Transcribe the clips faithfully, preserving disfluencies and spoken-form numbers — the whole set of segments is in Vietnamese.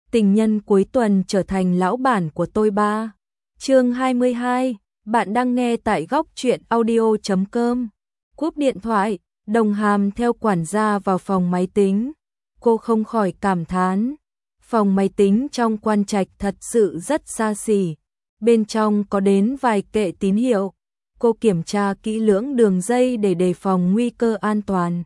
Tình nhân cuối tuần trở thành lão bản của tôi ba. Chương hai mươi hai, bạn đang nghe tại góc truyện audio chấm com. Cúp điện thoại, Đồng Hàm theo quản gia vào phòng máy tính. Cô không khỏi cảm thán, phòng máy tính trong Quan Trạch thật sự rất xa xỉ. Bên trong có đến vài kệ tín hiệu. Cô kiểm tra kỹ lưỡng đường dây để đề phòng nguy cơ an toàn.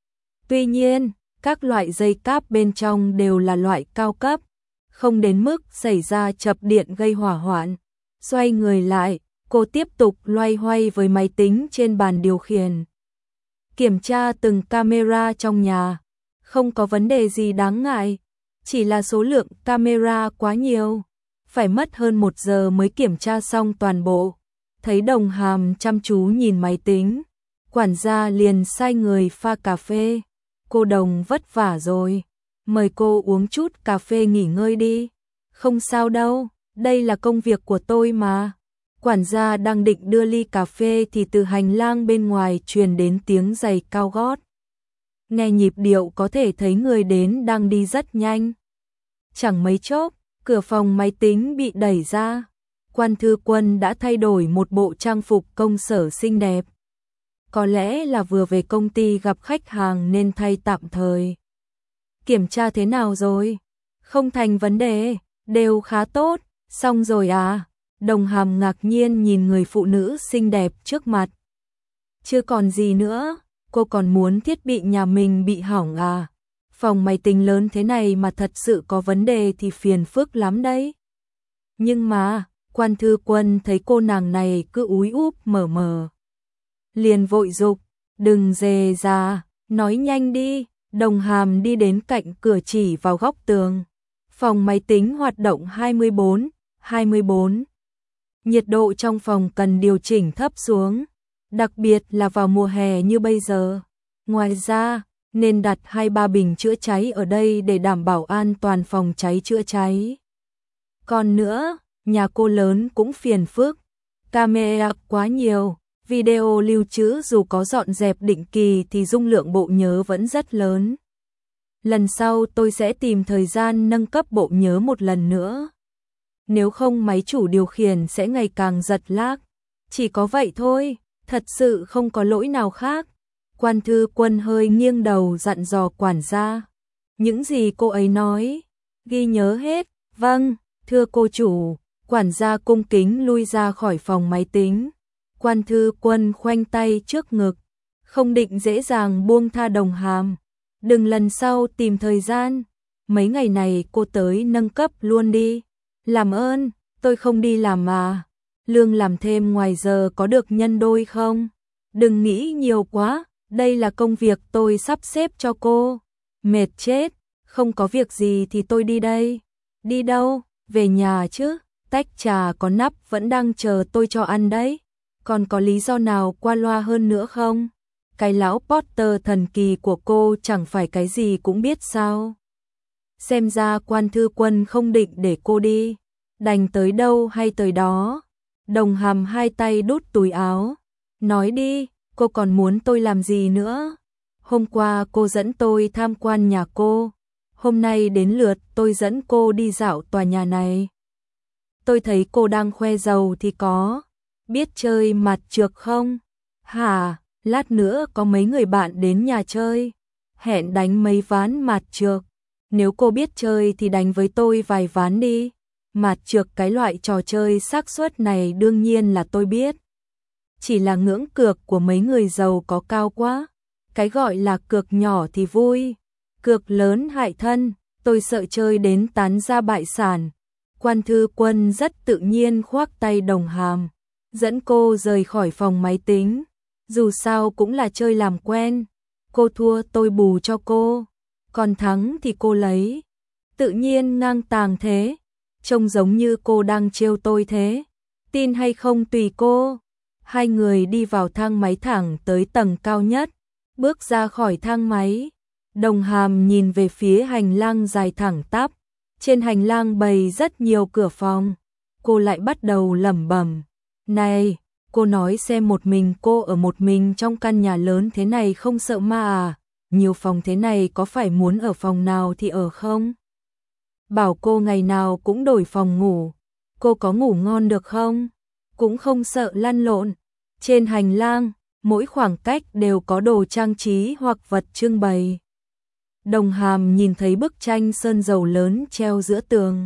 Tuy nhiên, các loại dây cáp bên trong đều là loại cao cấp, không đến mức xảy ra chập điện gây hỏa hoạn. Xoay người lại, cô tiếp tục loay hoay với máy tính trên bàn điều khiển. Kiểm tra từng camera trong nhà, không có vấn đề gì đáng ngại, chỉ là số lượng camera quá nhiều. Phải mất hơn một giờ mới kiểm tra xong toàn bộ. Thấy Đồng Hàm chăm chú nhìn máy tính, quản gia liền sai người pha cà phê. Cô Đồng vất vả rồi, mời cô uống chút cà phê nghỉ ngơi đi. Không sao đâu, đây là công việc của tôi mà. Quản gia đang định đưa ly cà phê thì từ hành lang bên ngoài truyền đến tiếng giày cao gót. Nghe nhịp điệu có thể thấy người đến đang đi rất nhanh. Chẳng mấy chốc, cửa phòng máy tính bị đẩy ra. Quan Thư Quân đã thay đổi một bộ trang phục công sở xinh đẹp. Có lẽ là vừa về công ty gặp khách hàng nên thay tạm thời. Kiểm tra thế nào rồi? Không thành vấn đề, đều khá tốt. Xong rồi à? Đồng Hàm ngạc nhiên nhìn người phụ nữ xinh đẹp trước mặt. Chưa còn gì nữa, cô còn muốn thiết bị nhà mình bị hỏng à? Phòng máy tính lớn thế này mà thật sự có vấn đề thì phiền phức lắm đấy. Nhưng mà, Quan Thư Quân thấy cô nàng này cứ úi úp mở mờ. Liền vội dục, đừng dề ra, nói nhanh đi. Đồng Hàm đi đến cạnh cửa chỉ vào góc tường. Phòng máy tính hoạt động hai mươi bốn, hai mươi bốn. Nhiệt độ trong phòng cần điều chỉnh thấp xuống, đặc biệt là vào mùa hè như bây giờ. Ngoài ra, nên đặt hai ba bình chữa cháy ở đây để đảm bảo an toàn phòng cháy chữa cháy. Còn nữa, nhà cô lớn cũng phiền phức, camera quá nhiều, video lưu trữ dù có dọn dẹp định kỳ thì dung lượng bộ nhớ vẫn rất lớn. Lần sau tôi sẽ tìm thời gian nâng cấp bộ nhớ một lần nữa. Nếu không máy chủ điều khiển sẽ ngày càng giật lag. Chỉ có vậy thôi, thật sự không có lỗi nào khác. Quan Thư Quân hơi nghiêng đầu dặn dò quản gia. Những gì cô ấy nói, ghi nhớ hết. Vâng, thưa cô chủ. Quản gia cung kính lui ra khỏi phòng máy tính. Quan Thư Quân khoanh tay trước ngực, không định dễ dàng buông tha Đồng Hàm. Đừng lần sau tìm thời gian, mấy ngày này cô tới nâng cấp luôn đi. Làm ơn, tôi không đi làm mà. Lương làm thêm ngoài giờ có được nhân đôi không? Đừng nghĩ nhiều quá, đây là công việc tôi sắp xếp cho cô. Mệt chết, không có việc gì thì tôi đi đây. Đi đâu? Về nhà chứ, tách trà có nắp vẫn đang chờ tôi cho ăn đấy. Còn có lý do nào qua loa hơn nữa không? Cái lão Potter thần kỳ của cô chẳng phải cái gì cũng biết sao? Xem ra Quan Thư Quân không định để cô đi, đành tới đâu hay tới đó. Đồng Hàm hai tay đút túi áo. Nói đi, cô còn muốn tôi làm gì nữa? Hôm qua cô dẫn tôi tham quan nhà cô, hôm nay đến lượt tôi dẫn cô đi dạo tòa nhà này. Tôi thấy cô đang khoe giàu thì có. Biết chơi mặt trược không? Hả, lát nữa có mấy người bạn đến nhà chơi. Hẹn đánh mấy ván mặt trược. Nếu cô biết chơi thì đánh với tôi vài ván đi. Mặt trược cái loại trò chơi xác suất này đương nhiên là tôi biết. Chỉ là ngưỡng cược của mấy người giàu có cao quá. Cái gọi là cược nhỏ thì vui, cược lớn hại thân, tôi sợ chơi đến tán ra bại sản. Quan Thư Quân rất tự nhiên khoác tay Đồng Hàm, dẫn cô rời khỏi phòng máy tính. Dù sao cũng là chơi làm quen, cô thua tôi bù cho cô, còn thắng thì cô lấy. Tự nhiên ngang tàng thế, trông giống như cô đang trêu tôi thế. Tin hay không tùy cô. Hai người đi vào thang máy thẳng tới tầng cao nhất, bước ra khỏi thang máy. Đồng Hàm nhìn về phía hành lang dài thẳng tắp. Trên hành lang bày rất nhiều cửa phòng. Cô lại bắt đầu lẩm bẩm. Này, cô nói xem một mình cô ở một mình trong căn nhà lớn thế này không sợ ma à? Nhiều phòng thế này có phải muốn ở phòng nào thì ở không? bảo cô ngày nào cũng đổi phòng ngủ. Cô có ngủ ngon được không? Cũng không sợ lăn lộn. Trên hành lang, mỗi khoảng cách đều có đồ trang trí hoặc vật trưng bày. Đồng Hàm nhìn thấy bức tranh sơn dầu lớn treo giữa tường,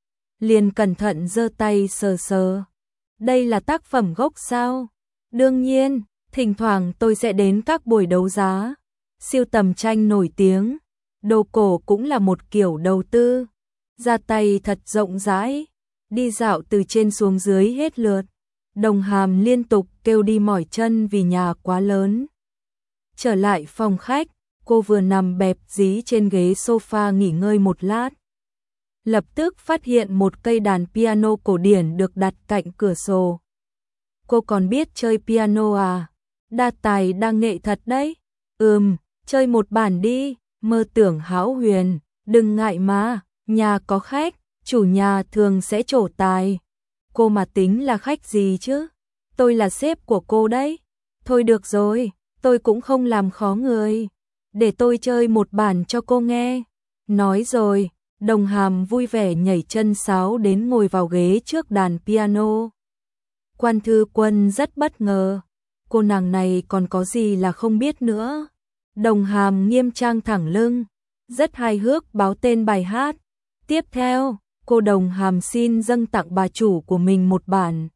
liền cẩn thận giơ tay sờ sờ. Đây là tác phẩm gốc sao? Đương nhiên, thỉnh thoảng tôi sẽ đến các buổi đấu giá, sưu tầm tranh nổi tiếng. Đồ cổ cũng là một kiểu đầu tư. Ra tay thật rộng rãi, đi dạo từ trên xuống dưới hết lượt. Đồng Hàm liên tục kêu đi mỏi chân vì nhà quá lớn. Trở lại phòng khách, cô vừa nằm bẹp dí trên ghế sofa nghỉ ngơi một lát. Lập tức phát hiện một cây đàn piano cổ điển được đặt cạnh cửa sổ. Cô còn biết chơi piano à? Đa tài đa nghệ thật đấy. Ừm, chơi một bản đi, Mơ Tưởng hão huyền, đừng ngại mà, nhà có khách, chủ nhà thường sẽ trổ tài. Cô mà tính là khách gì chứ? Tôi là sếp của cô đấy. Thôi được rồi, tôi cũng không làm khó người. Để tôi chơi một bản cho cô nghe. Nói rồi, Đồng Hàm vui vẻ nhảy chân sáo đến ngồi vào ghế trước đàn piano. Quan Thư Quân rất bất ngờ. Cô nàng này còn có gì là không biết nữa. Đồng Hàm nghiêm trang thẳng lưng, rất hài hước báo tên bài hát. Tiếp theo, cô Đồng Hàm xin dâng tặng bà chủ của mình một bản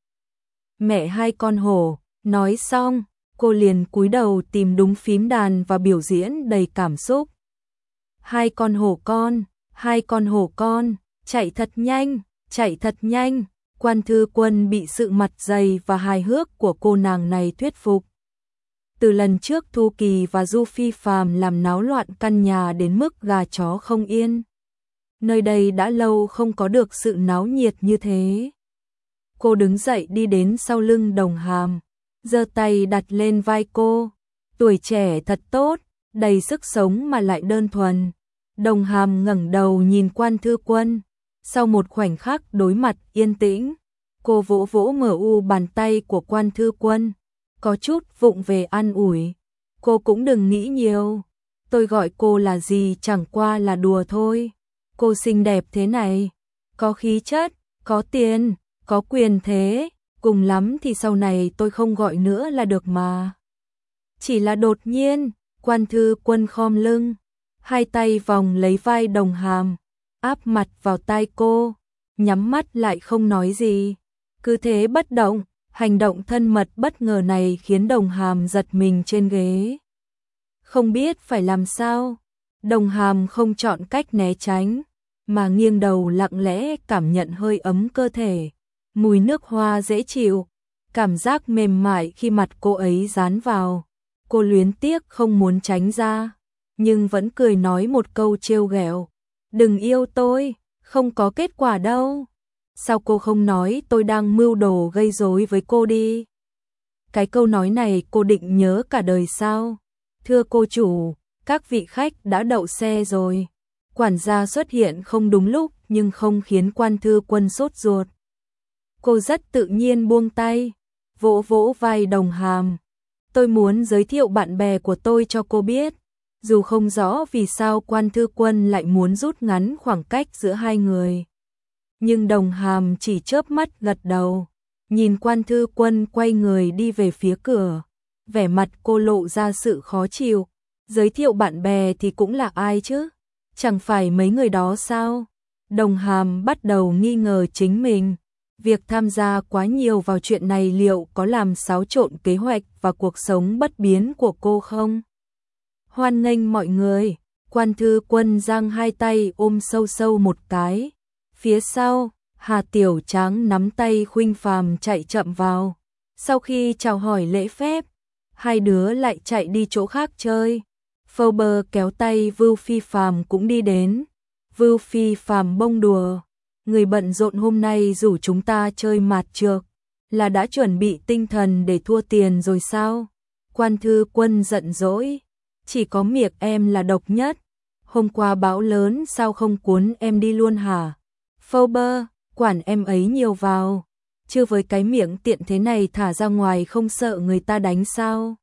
Mẹ hai con hổ. Nói xong, cô liền cúi đầu tìm đúng phím đàn và biểu diễn đầy cảm xúc. Hai con hổ con, hai con hổ con, chạy thật nhanh, chạy thật nhanh. Quan Thư Quân bị sự mặt dày và hài hước của cô nàng này thuyết phục. Từ lần trước Thu Kỳ và Du Phi Phàm làm náo loạn căn nhà đến mức gà chó không yên. Nơi đây đã lâu không có được sự náo nhiệt như thế. Cô đứng dậy đi đến sau lưng Đồng Hàm, giơ tay đặt lên vai cô. Tuổi trẻ thật tốt, đầy sức sống mà lại đơn thuần. Đồng Hàm ngẩng đầu nhìn Quan Thư Quân. Sau một khoảnh khắc đối mặt yên tĩnh, cô vỗ vỗ mờ u bàn tay của Quan Thư Quân, có chút vụng về an ủi. Cô cũng đừng nghĩ nhiều, tôi gọi cô là gì chẳng qua là đùa thôi. Cô xinh đẹp thế này, có khí chất, có tiền, có quyền thế, cùng lắm thì sau này tôi không gọi nữa là được mà. Chỉ là đột nhiên, Quan Thư Quân khom lưng, hai tay vòng lấy vai Đồng Hàm, áp mặt vào tai cô, nhắm mắt lại không nói gì. Cứ thế bất động, hành động thân mật bất ngờ này khiến Đồng Hàm giật mình trên ghế. Không biết phải làm sao, Đồng Hàm không chọn cách né tránh, mà nghiêng đầu lặng lẽ cảm nhận hơi ấm cơ thể, mùi nước hoa dễ chịu, cảm giác mềm mại khi mặt cô ấy dán vào. Cô luyến tiếc không muốn tránh ra, nhưng vẫn cười nói một câu trêu ghẹo. Đừng yêu tôi, không có kết quả đâu. Sao cô không nói tôi đang mưu đồ gây rối với cô đi? Cái câu nói này cô định nhớ cả đời sao? Thưa cô chủ, các vị khách đã đậu xe rồi. Quản gia xuất hiện không đúng lúc nhưng không khiến Quan Thư Quân sốt ruột. Cô rất tự nhiên buông tay, vỗ vỗ vai Đồng Hàm. Tôi muốn giới thiệu bạn bè của tôi cho cô biết. Dù không rõ vì sao Quan Thư Quân lại muốn rút ngắn khoảng cách giữa hai người, nhưng Đồng Hàm chỉ chớp mắt gật đầu, nhìn Quan Thư Quân quay người đi về phía cửa, vẻ mặt cô lộ ra sự khó chịu. Giới thiệu bạn bè thì cũng là ai chứ? Chẳng phải mấy người đó sao? Đồng Hàm bắt đầu nghi ngờ chính mình, việc tham gia quá nhiều vào chuyện này liệu có làm xáo trộn kế hoạch và cuộc sống bất biến của cô không? Hoan nghênh mọi người. Quan Thư Quân giang hai tay ôm sâu sâu một cái. Phía sau, Hà Tiểu Tráng nắm tay Khuynh Phàm chạy chậm vào. Sau khi chào hỏi lễ phép, hai đứa lại chạy đi chỗ khác chơi. Faber kéo tay Vưu Phi Phàm cũng đi đến. Vưu Phi Phàm bông đùa, người bận rộn hôm nay rủ chúng ta chơi mạt trược, là đã chuẩn bị tinh thần để thua tiền rồi sao? Quan Thư Quân giận dỗi, chỉ có miệng em là độc nhất. Hôm qua bão lớn sao không cuốn em đi luôn hả? Faber, quản em ấy nhiều vào, chứ với cái miệng tiện thế này thả ra ngoài không sợ người ta đánh sao?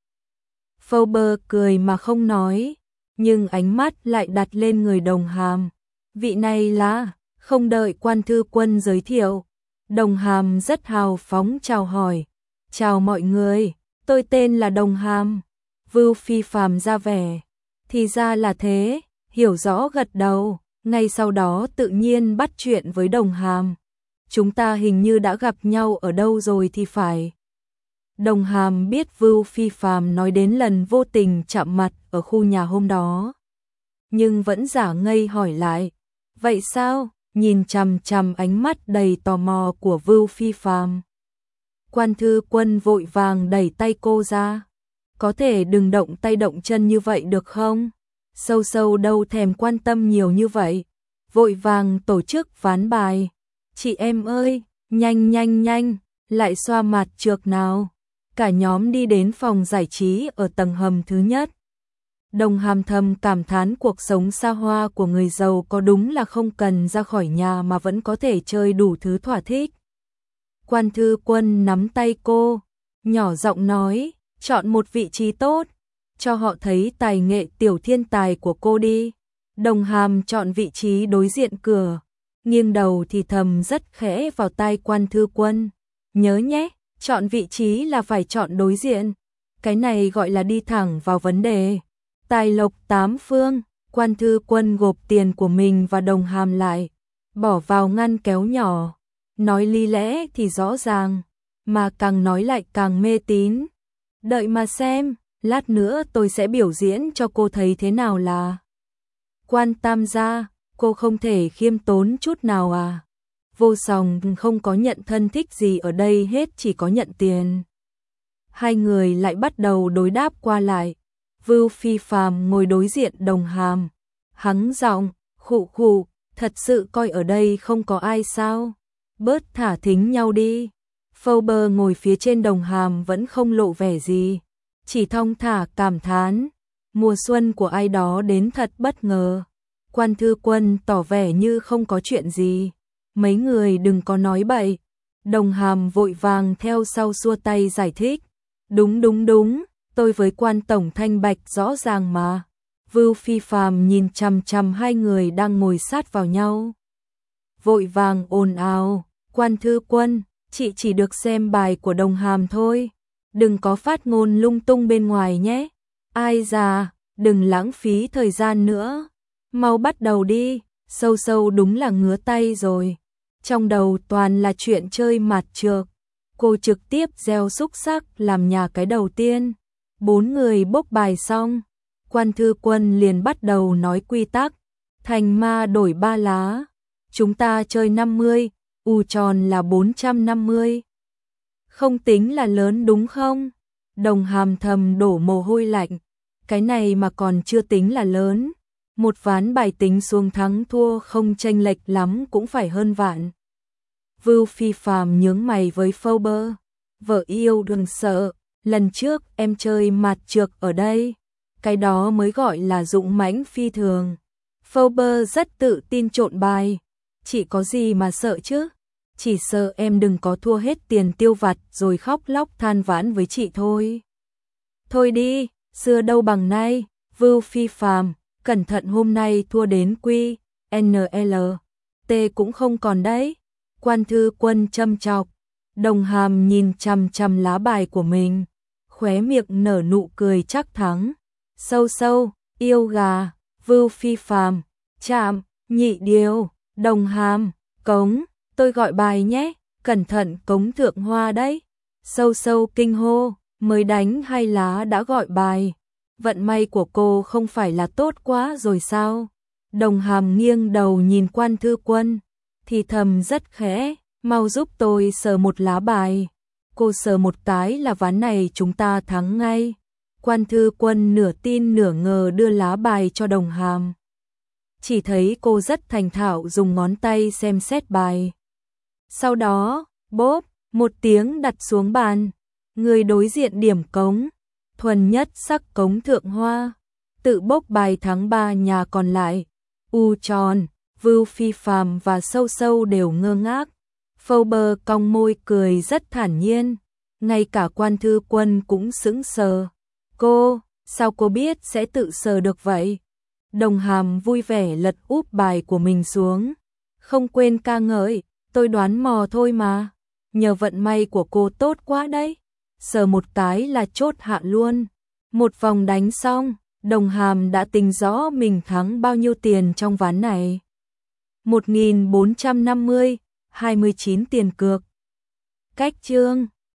Faber cười mà không nói, nhưng ánh mắt lại đặt lên người Đồng Hàm. Vị này là, Không đợi Quan Thư Quân giới thiệu, Đồng Hàm rất hào phóng chào hỏi. Chào mọi người, tôi tên là Đồng Hàm. Vưu Phi Phàm ra vẻ. Thì ra là thế, hiểu rõ gật đầu, ngay sau đó tự nhiên bắt chuyện với Đồng Hàm. Chúng ta hình như đã gặp nhau ở đâu rồi thì phải. Đồng Hàm biết Vưu Phi Phàm nói đến lần vô tình chạm mặt ở khu nhà hôm đó, nhưng vẫn giả ngây hỏi lại. Vậy sao? Nhìn chằm chằm ánh mắt đầy tò mò của Vưu Phi Phàm. Quan Thư Quân vội vàng đẩy tay cô ra. Có thể đừng động tay động chân như vậy được không? Sâu sâu đâu thèm quan tâm nhiều như vậy. Vội vàng tổ chức ván bài. Chị em ơi, nhanh nhanh nhanh, lại xoa mặt trược nào. Cả nhóm đi đến phòng giải trí ở tầng hầm thứ nhất. Đồng Hàm thầm cảm thán cuộc sống xa hoa của người giàu có đúng là không cần ra khỏi nhà mà vẫn có thể chơi đủ thứ thỏa thích. Quan Thư Quân nắm tay cô, nhỏ giọng nói, chọn một vị trí tốt, cho họ thấy tài nghệ tiểu thiên tài của cô đi. Đồng Hàm chọn vị trí đối diện cửa, nghiêng đầu thì thầm rất khẽ vào tai Quan Thư Quân. Nhớ nhé, chọn vị trí là phải chọn đối diện. Cái này gọi là đi thẳng vào vấn đề. Tài lộc tám phương. Quan Thư Quân gộp tiền của mình và Đồng Hàm lại, bỏ vào ngăn kéo nhỏ. Nói lý lẽ thì rõ ràng, mà càng nói lại càng mê tín. Đợi mà xem, lát nữa tôi sẽ biểu diễn cho cô thấy thế nào là Quan Tam gia. Cô không thể khiêm tốn chút nào à? Vô Song không có nhận thân thích gì ở đây hết, chỉ có nhận tiền. Hai người lại bắt đầu đối đáp qua lại. Vưu Phi Phàm ngồi đối diện Đồng Hàm, hắng giọng, khụ khụ, thật sự coi ở đây không có ai sao? Bớt thả thính nhau đi. Phoebe ngồi phía trên Đồng Hàm vẫn không lộ vẻ gì, chỉ thong thả cảm thán, mùa xuân của ai đó đến thật bất ngờ. Quan Thư Quân tỏ vẻ như không có chuyện gì. Mấy người đừng có nói bậy. Đồng Hàm vội vàng theo sau xua tay giải thích. Đúng đúng đúng, tôi với Quan tổng thanh bạch rõ ràng mà. Vưu Phi Phàm nhìn chằm chằm hai người đang ngồi sát vào nhau, vội vàng ồn ào. Quan Thư Quân, chị chỉ được xem bài của Đồng Hàm thôi, đừng có phát ngôn lung tung bên ngoài nhé. Ai già, đừng lãng phí thời gian nữa, mau bắt đầu đi. Sâu sâu đúng là ngứa tay rồi, trong đầu toàn là chuyện chơi mặt trược. Cô trực tiếp gieo xúc xắc làm nhà cái đầu tiên. Bốn người bốc bài xong, Quan Thư Quân liền bắt đầu nói quy tắc. Thành ma đổi ba lá, chúng ta chơi năm mươi, u tròn là bốn trăm năm mươi. Không tính là lớn đúng không? Đồng Hàm thầm đổ mồ hôi lạnh. Cái này mà còn chưa tính là lớn. Một ván bài tính xuống thắng thua không chênh lệch lắm cũng phải hơn vạn. Vưu Phi Phàm nhướng mày với Phoebe. Vợ yêu đừng sợ, lần trước em chơi mặt trược ở đây, cái đó mới gọi là dũng mãnh phi thường. Phoebe rất tự tin trộn bài. Chị có gì mà sợ chứ? Chỉ sợ em đừng có thua hết tiền tiêu vặt rồi khóc lóc than vãn với chị thôi. Thôi đi, xưa đâu bằng nay. Vưu Phi Phàm, cẩn thận hôm nay thua đến quy, en lờ, tê cũng không còn đấy. Quan Thư Quân châm chọc. Đồng Hàm nhìn chằm chằm lá bài của mình, khóe miệng nở nụ cười chắc thắng. Sâu sâu, yêu gà. Vưu Phi Phàm, chạm, nhị điều. Đồng Hàm, cống, tôi gọi bài nhé, cẩn thận cống thượng hoa đấy. Sâu sâu kinh hô, mới đánh hai lá đã gọi bài. Vận may của cô không phải là tốt quá rồi sao? Đồng Hàm nghiêng đầu nhìn Quan Thư Quân, thì thầm rất khẽ, mau giúp tôi sờ một lá bài. Cô sờ một cái là ván này chúng ta thắng ngay. Quan Thư Quân nửa tin nửa ngờ đưa lá bài cho Đồng Hàm. Chỉ thấy cô rất thành thạo dùng ngón tay xem xét bài. Sau đó, bốp, một tiếng đặt xuống bàn. Người đối diện điểm cống, thuần nhất sắc cống thượng hoa, tự bốc bài thắng ba nhà còn lại. U tròn, Vưu Phi Phàm và Sâu Sâu đều ngơ ngác. Phoebe cong môi cười rất thản nhiên, ngay cả Quan Thư Quân cũng sững sờ. Cô, sao cô biết sẽ tự sờ được vậy? Đồng Hàm vui vẻ lật úp bài của mình xuống. Không quên ca ngợi, tôi đoán mò thôi mà. Nhờ vận may của cô tốt quá đấy. Sờ một cái là chốt hạ luôn. Một vòng đánh xong, Đồng Hàm đã tính rõ mình thắng bao nhiêu tiền trong ván này. một nghìn bốn trăm năm mươi, hai mươi chín tiền cược. Cách chương